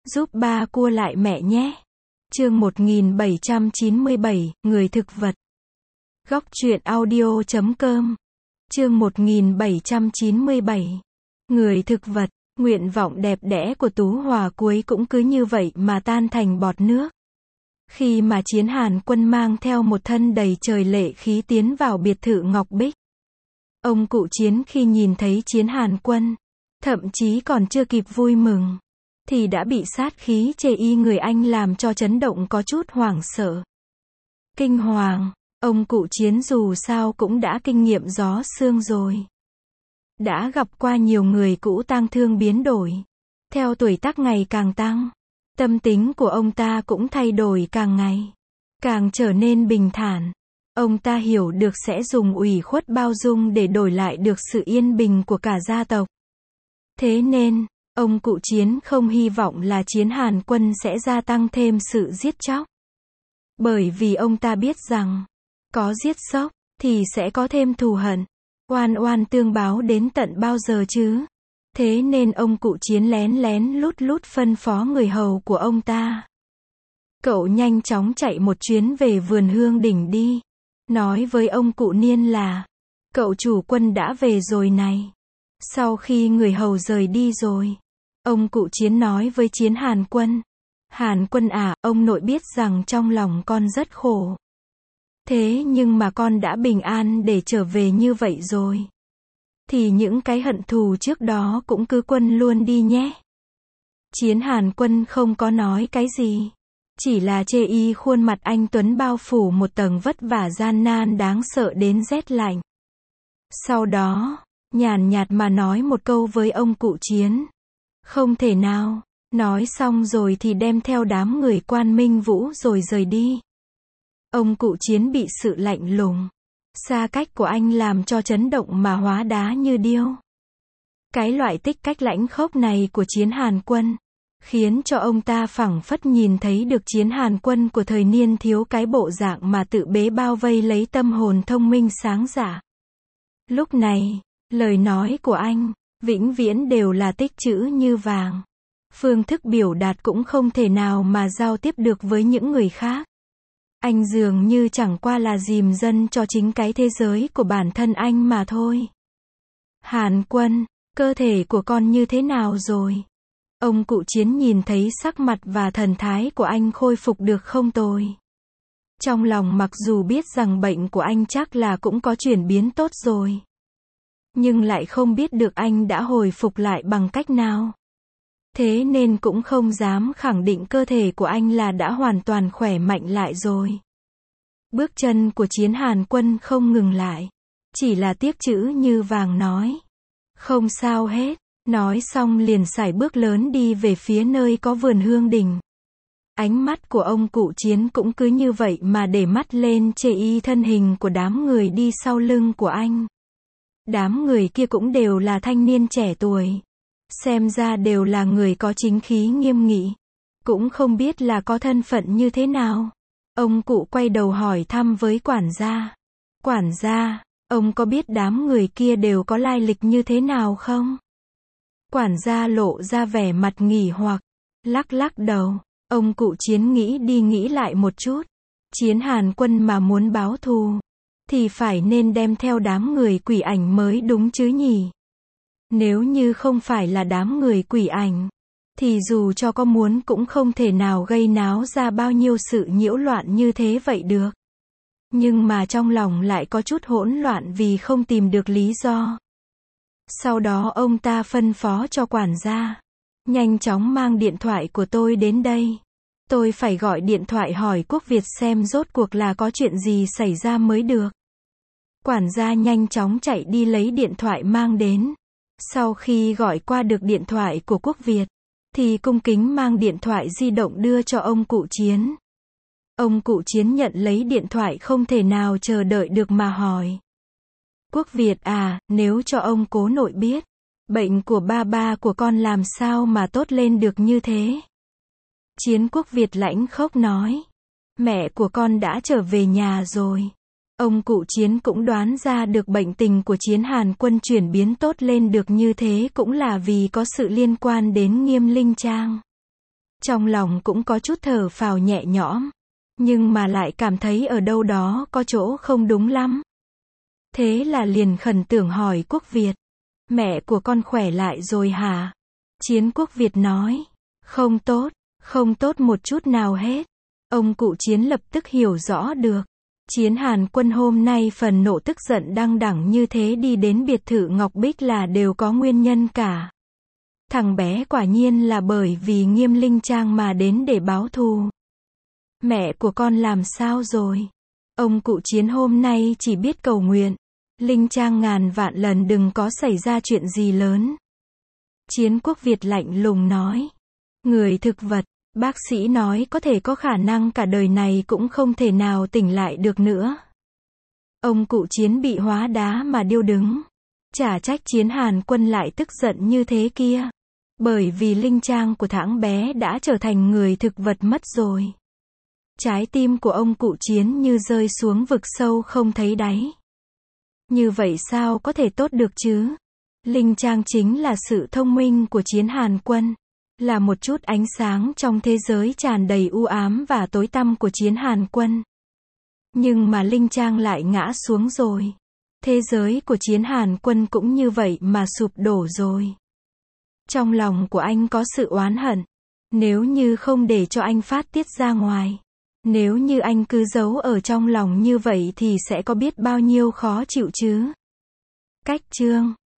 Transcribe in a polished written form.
Giúp ba cua lại mẹ nhé. Chương 1797, Người thực vật. Góc truyện audio.com. Chương 1797. Người thực vật. Nguyện vọng đẹp đẽ của Tú Hòa cuối cũng cứ như vậy mà tan thành bọt nước. Khi mà Chiến Hàn Quân mang theo một thân đầy trời lệ khí tiến vào biệt thự Ngọc Bích. Ông cụ Chiến khi nhìn thấy Chiến Hàn Quân, thậm chí còn chưa kịp vui mừng, thì đã bị sát khí chê y người anh làm cho chấn động có chút hoảng sợ. Kinh hoàng, ông cụ Chiến dù sao cũng đã kinh nghiệm gió sương rồi. Đã gặp qua nhiều người cũ tang thương biến đổi. Theo tuổi tác ngày càng tăng, tâm tính của ông ta cũng thay đổi càng ngày, càng trở nên bình thản. Ông ta hiểu được sẽ dùng ủy khuất bao dung để đổi lại được sự yên bình của cả gia tộc. Thế nên, ông cụ Chiến không hy vọng là Chiến Hàn Quân sẽ gia tăng thêm sự giết chóc. Bởi vì ông ta biết rằng, có giết chóc, thì sẽ có thêm thù hận. Oan oan tương báo đến tận bao giờ chứ? Thế nên ông cụ Chiến lén lén lút lút phân phó người hầu của ông ta. Cậu nhanh chóng chạy một chuyến về vườn hương đỉnh đi. Nói với ông cụ Niên là, cậu chủ Quân đã về rồi này. Sau khi người hầu rời đi rồi, ông cụ Chiến nói với Chiến Hàn Quân. Hàn Quân à, ông nội biết rằng trong lòng con rất khổ. Thế nhưng mà con đã bình an để trở về như vậy rồi. Thì những cái hận thù trước đó cũng cứ quên luôn đi nhé. Chiến Hàn Quân không có nói cái gì. Chỉ là chê y khuôn mặt anh Tuấn bao phủ một tầng vất vả gian nan đáng sợ đến rét lạnh. Sau đó, nhàn nhạt mà nói một câu với ông cụ Chiến. Không thể nào. Nói xong rồi thì đem theo đám người Quan Minh Vũ rồi rời đi. Ông cụ Chiến bị sự lạnh lùng, xa cách của anh làm cho chấn động mà hóa đá như điêu. Cái loại tích cách lãnh khốc này của Chiến Hàn Quân, khiến cho ông ta phảng phất nhìn thấy được Chiến Hàn Quân của thời niên thiếu, cái bộ dạng mà tự bế bao vây lấy tâm hồn thông minh sáng dạ. Lúc này, lời nói của anh, vĩnh viễn đều là tích chữ như vàng. Phương thức biểu đạt cũng không thể nào mà giao tiếp được với những người khác. Anh dường như chẳng qua là dìm dân cho chính cái thế giới của bản thân anh mà thôi. Hàn Quân, cơ thể của con như thế nào rồi? Ông cụ Chiến nhìn thấy sắc mặt và thần thái của anh khôi phục được không tồi. Trong lòng mặc dù biết rằng bệnh của anh chắc là cũng có chuyển biến tốt rồi, nhưng lại không biết được anh đã hồi phục lại bằng cách nào. Thế nên cũng không dám khẳng định cơ thể của anh là đã hoàn toàn khỏe mạnh lại rồi. Bước chân của Chiến Hàn Quân không ngừng lại. Chỉ là tiếc chữ như vàng nói. Không sao hết. Nói xong liền sải bước lớn đi về phía nơi có vườn hương đỉnh. Ánh mắt của ông cụ Chiến cũng cứ như vậy mà để mắt lên chê y thân hình của đám người đi sau lưng của anh. Đám người kia cũng đều là thanh niên trẻ tuổi. Xem ra đều là người có chính khí nghiêm nghị. Cũng không biết là có thân phận như thế nào. Ông cụ quay đầu hỏi thăm với quản gia. Quản gia, ông có biết đám người kia đều có lai lịch như thế nào không? Quản gia lộ ra vẻ mặt nghỉ hoặc, lắc lắc đầu. Ông cụ Chiến nghĩ đi nghĩ lại một chút. Chiến Hàn Quân mà muốn báo thù, thì phải nên đem theo đám người quỷ ảnh mới đúng chứ nhỉ? Nếu như không phải là đám người quỷ ảnh, thì dù cho có muốn cũng không thể nào gây náo ra bao nhiêu sự nhiễu loạn như thế vậy được. Nhưng mà trong lòng lại có chút hỗn loạn vì không tìm được lý do. Sau đó ông ta phân phó cho quản gia. Nhanh chóng mang điện thoại của tôi đến đây. Tôi phải gọi điện thoại hỏi Quốc Việt xem rốt cuộc là có chuyện gì xảy ra mới được. Quản gia nhanh chóng chạy đi lấy điện thoại mang đến. Sau khi gọi qua được điện thoại của Quốc Việt, thì cung kính mang điện thoại di động đưa cho ông cụ Chiến. Ông cụ Chiến nhận lấy điện thoại không thể nào chờ đợi được mà hỏi. Quốc Việt à, nếu cho ông cố nội biết, bệnh của ba của con làm sao mà tốt lên được như thế? Chiến Quốc Việt lãnh khốc nói. Mẹ của con đã trở về nhà rồi. Ông cụ Chiến cũng đoán ra được bệnh tình của Chiến Hàn Quân chuyển biến tốt lên được như thế cũng là vì có sự liên quan đến Nghiêm Linh Trang. Trong lòng cũng có chút thở phào nhẹ nhõm. Nhưng mà lại cảm thấy ở đâu đó có chỗ không đúng lắm. Thế là liền khẩn tưởng hỏi Quốc Việt. Mẹ của con khỏe lại rồi hả? Chiến Quốc Việt nói. Không tốt, không tốt một chút nào hết. Ông cụ Chiến lập tức hiểu rõ được. Chiến Hàn Quân hôm nay phần nộ tức giận đăng đẳng như thế đi đến biệt thự Ngọc Bích là đều có nguyên nhân cả. Thằng bé quả nhiên là bởi vì Nghiêm Linh Trang mà đến để báo thù. Mẹ của con làm sao rồi? Ông cụ Chiến hôm nay chỉ biết cầu nguyện. Linh Trang ngàn vạn lần đừng có xảy ra chuyện gì lớn. Chiến Quốc Việt lạnh lùng nói. Người thực vật, bác sĩ nói có thể có khả năng cả đời này cũng không thể nào tỉnh lại được nữa. Ông cụ Chiến bị hóa đá mà điêu đứng. Chả trách Chiến Hàn Quân lại tức giận như thế kia. Bởi vì Linh Trang của thằng bé đã trở thành người thực vật mất rồi. Trái tim của ông cụ Chiến như rơi xuống vực sâu không thấy đáy. Như vậy sao có thể tốt được chứ? Linh Trang chính là sự thông minh của Chiến Hàn Quân. Là một chút ánh sáng trong thế giới tràn đầy u ám và tối tăm của Chiến Hàn Quân. Nhưng mà Linh Trang lại ngã xuống rồi. Thế giới của Chiến Hàn Quân cũng như vậy mà sụp đổ rồi. Trong lòng của anh có sự oán hận. Nếu như không để cho anh phát tiết ra ngoài. Nếu như anh cứ giấu ở trong lòng như vậy thì sẽ có biết bao nhiêu khó chịu chứ. Cách chương